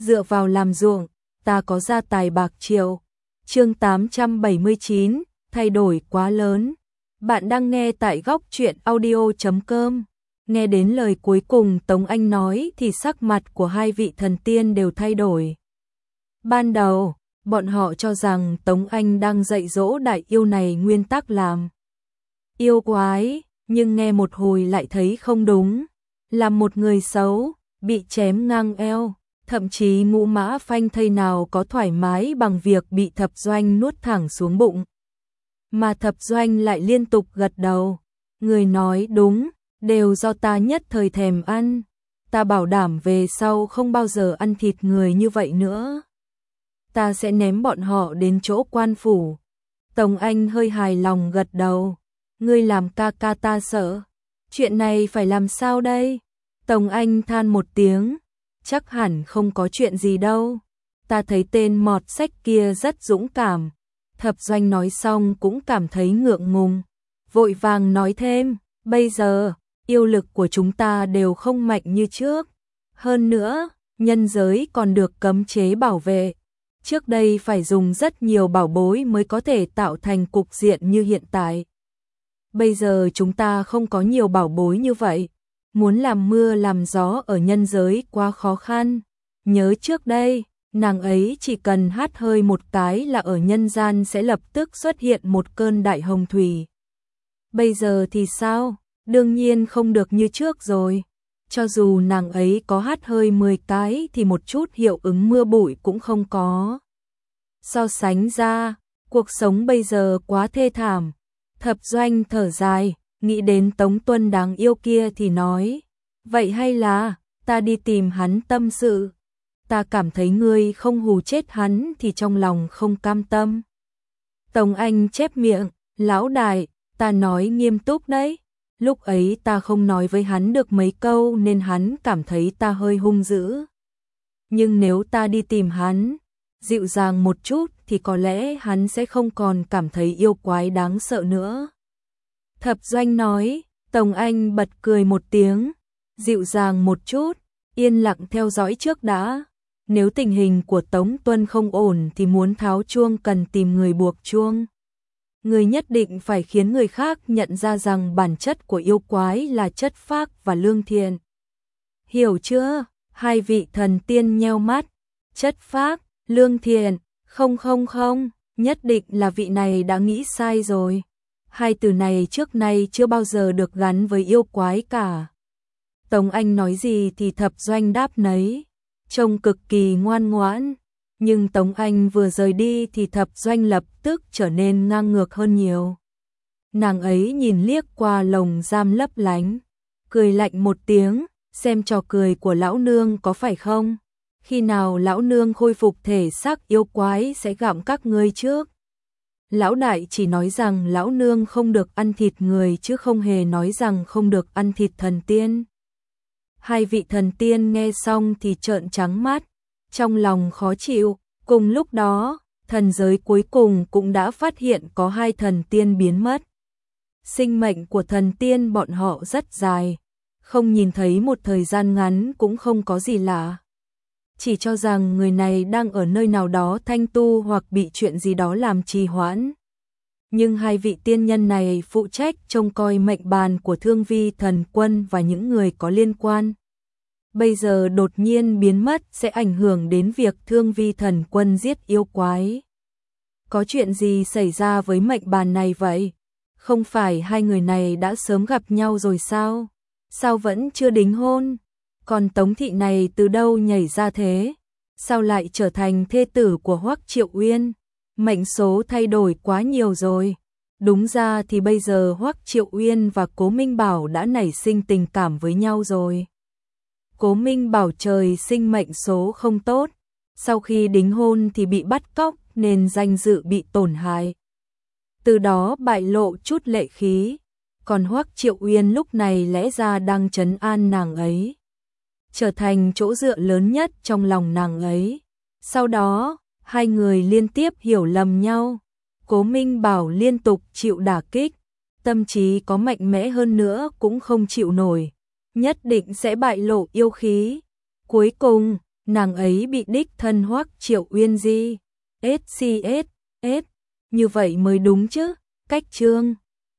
dựa vào làm ruộng, ta có gia tài bạc triệu. Chương 879, thay đổi quá lớn. Bạn đang nghe tại góc truyện audio.com. Nghe đến lời cuối cùng Tống Anh nói thì sắc mặt của hai vị thần tiên đều thay đổi. Ban đầu, bọn họ cho rằng Tống Anh đang dạy dỗ đại yêu này nguyên tắc làm yêu quái, nhưng nghe một hồi lại thấy không đúng. Là một người xấu, bị chém ngang eo, thậm chí ngũ mã phanh thây nào có thoải mái bằng việc bị Thập Doanh nuốt thẳng xuống bụng. Mà Thập Doanh lại liên tục gật đầu. Người nói đúng, đều do ta nhất thời thèm ăn. Ta bảo đảm về sau không bao giờ ăn thịt người như vậy nữa. Ta sẽ ném bọn họ đến chỗ quan phủ. Tống Anh hơi hài lòng gật đầu. Ngươi làm ca ca ta sợ. Chuyện này phải làm sao đây? Tống Anh than một tiếng. Chắc hẳn không có chuyện gì đâu. Ta thấy tên mọt sách kia rất dũng cảm. Thập Doanh nói xong cũng cảm thấy ngượng ngùng. Vội vàng nói thêm. Bây giờ, yêu lực của chúng ta đều không mạnh như trước. Hơn nữa, nhân giới còn được cấm chế bảo vệ. Trước đây phải dùng rất nhiều bảo bối mới có thể tạo thành cục diện như hiện tại. Bây giờ chúng ta không có nhiều bảo bối như vậy. Muốn làm mưa làm gió ở nhân giới quá khó khăn. Nhớ trước đây, nàng ấy chỉ cần hát hơi một cái là ở nhân gian sẽ lập tức xuất hiện một cơn đại hồng thủy. Bây giờ thì sao? Đương nhiên không được như trước rồi. Cho dù nàng ấy có hát hơi 10 cái thì một chút hiệu ứng mưa bụi cũng không có. So sánh ra, cuộc sống bây giờ quá thê thảm. Thập Doanh thở dài, nghĩ đến Tống Tuân đáng yêu kia thì nói. Vậy hay là, ta đi tìm hắn tâm sự. Ta cảm thấy ngươi không hù chết hắn thì trong lòng không cam tâm. Tống Anh chép miệng, lão đại, ta nói nghiêm túc đấy. Lúc ấy ta không nói với hắn được mấy câu nên hắn cảm thấy ta hơi hung dữ. Nhưng nếu ta đi tìm hắn, dịu dàng một chút thì có lẽ hắn sẽ không còn cảm thấy yêu quái đáng sợ nữa. Thập Doanh nói, Tống Anh bật cười một tiếng, dịu dàng một chút, yên lặng theo dõi trước đã. Nếu tình hình của Tống Tuân không ổn thì muốn tháo chuông cần tìm người buộc chuông. Người nhất định phải khiến người khác nhận ra rằng bản chất của yêu quái là chất phác và lương thiện. Hiểu chưa? Hai vị thần tiên nheo mắt. Chất phác, lương thiện, không, nhất định là vị này đã nghĩ sai rồi. Hai từ này trước nay chưa bao giờ được gắn với yêu quái cả. Tống Anh nói gì thì Thập Doanh đáp nấy, trông cực kỳ ngoan ngoãn. Nhưng Tống Anh vừa rời đi thì Thập Doanh lập tức trở nên ngang ngược hơn nhiều. Nàng ấy nhìn liếc qua lồng giam lấp lánh, cười lạnh một tiếng, xem trò cười của lão nương có phải không? Khi nào lão nương khôi phục thể xác yêu quái sẽ gặm các ngươi trước. Lão đại chỉ nói rằng lão nương không được ăn thịt người chứ không hề nói rằng không được ăn thịt thần tiên. Hai vị thần tiên nghe xong thì trợn trắng mắt, trong lòng khó chịu. Cùng lúc đó, thần giới cuối cùng cũng đã phát hiện có hai thần tiên biến mất. Sinh mệnh của thần tiên bọn họ rất dài, không nhìn thấy một thời gian ngắn cũng không có gì lạ. Chỉ cho rằng người này đang ở nơi nào đó thanh tu hoặc bị chuyện gì đó làm trì hoãn. Nhưng hai vị tiên nhân này phụ trách trông coi mệnh bàn của Thương Vi Thần Quân và những người có liên quan. Bây giờ đột nhiên biến mất sẽ ảnh hưởng đến việc Thương Vi Thần Quân giết yêu quái. Có chuyện gì xảy ra với mệnh bàn này vậy? Không phải hai người này đã sớm gặp nhau rồi sao? Sao vẫn chưa đính hôn? Còn Tống thị này từ đâu nhảy ra thế? Sao lại trở thành thê tử của Hoắc Triệu Uyên? Mệnh số thay đổi quá nhiều rồi. Đúng ra thì bây giờ Hoắc Triệu Uyên và Cố Minh Bảo đã nảy sinh tình cảm với nhau rồi. Cố Minh Bảo trời sinh mệnh số không tốt, sau khi đính hôn thì bị bắt cóc nên danh dự bị tổn hại. Từ đó bại lộ chút lệ khí, còn Hoắc Triệu Uyên lúc này lẽ ra đang trấn an nàng ấy, trở thành chỗ dựa lớn nhất trong lòng nàng ấy. Sau đó, hai người liên tiếp hiểu lầm nhau, Cố Minh Bảo liên tục chịu đả kích, tâm trí có mạnh mẽ hơn nữa cũng không chịu nổi. Nhất định sẽ bại lộ yêu khí. Cuối cùng, nàng ấy bị đích thân Hoắc Triệu Uyên SCS, như vậy mới đúng chứ, cách Trương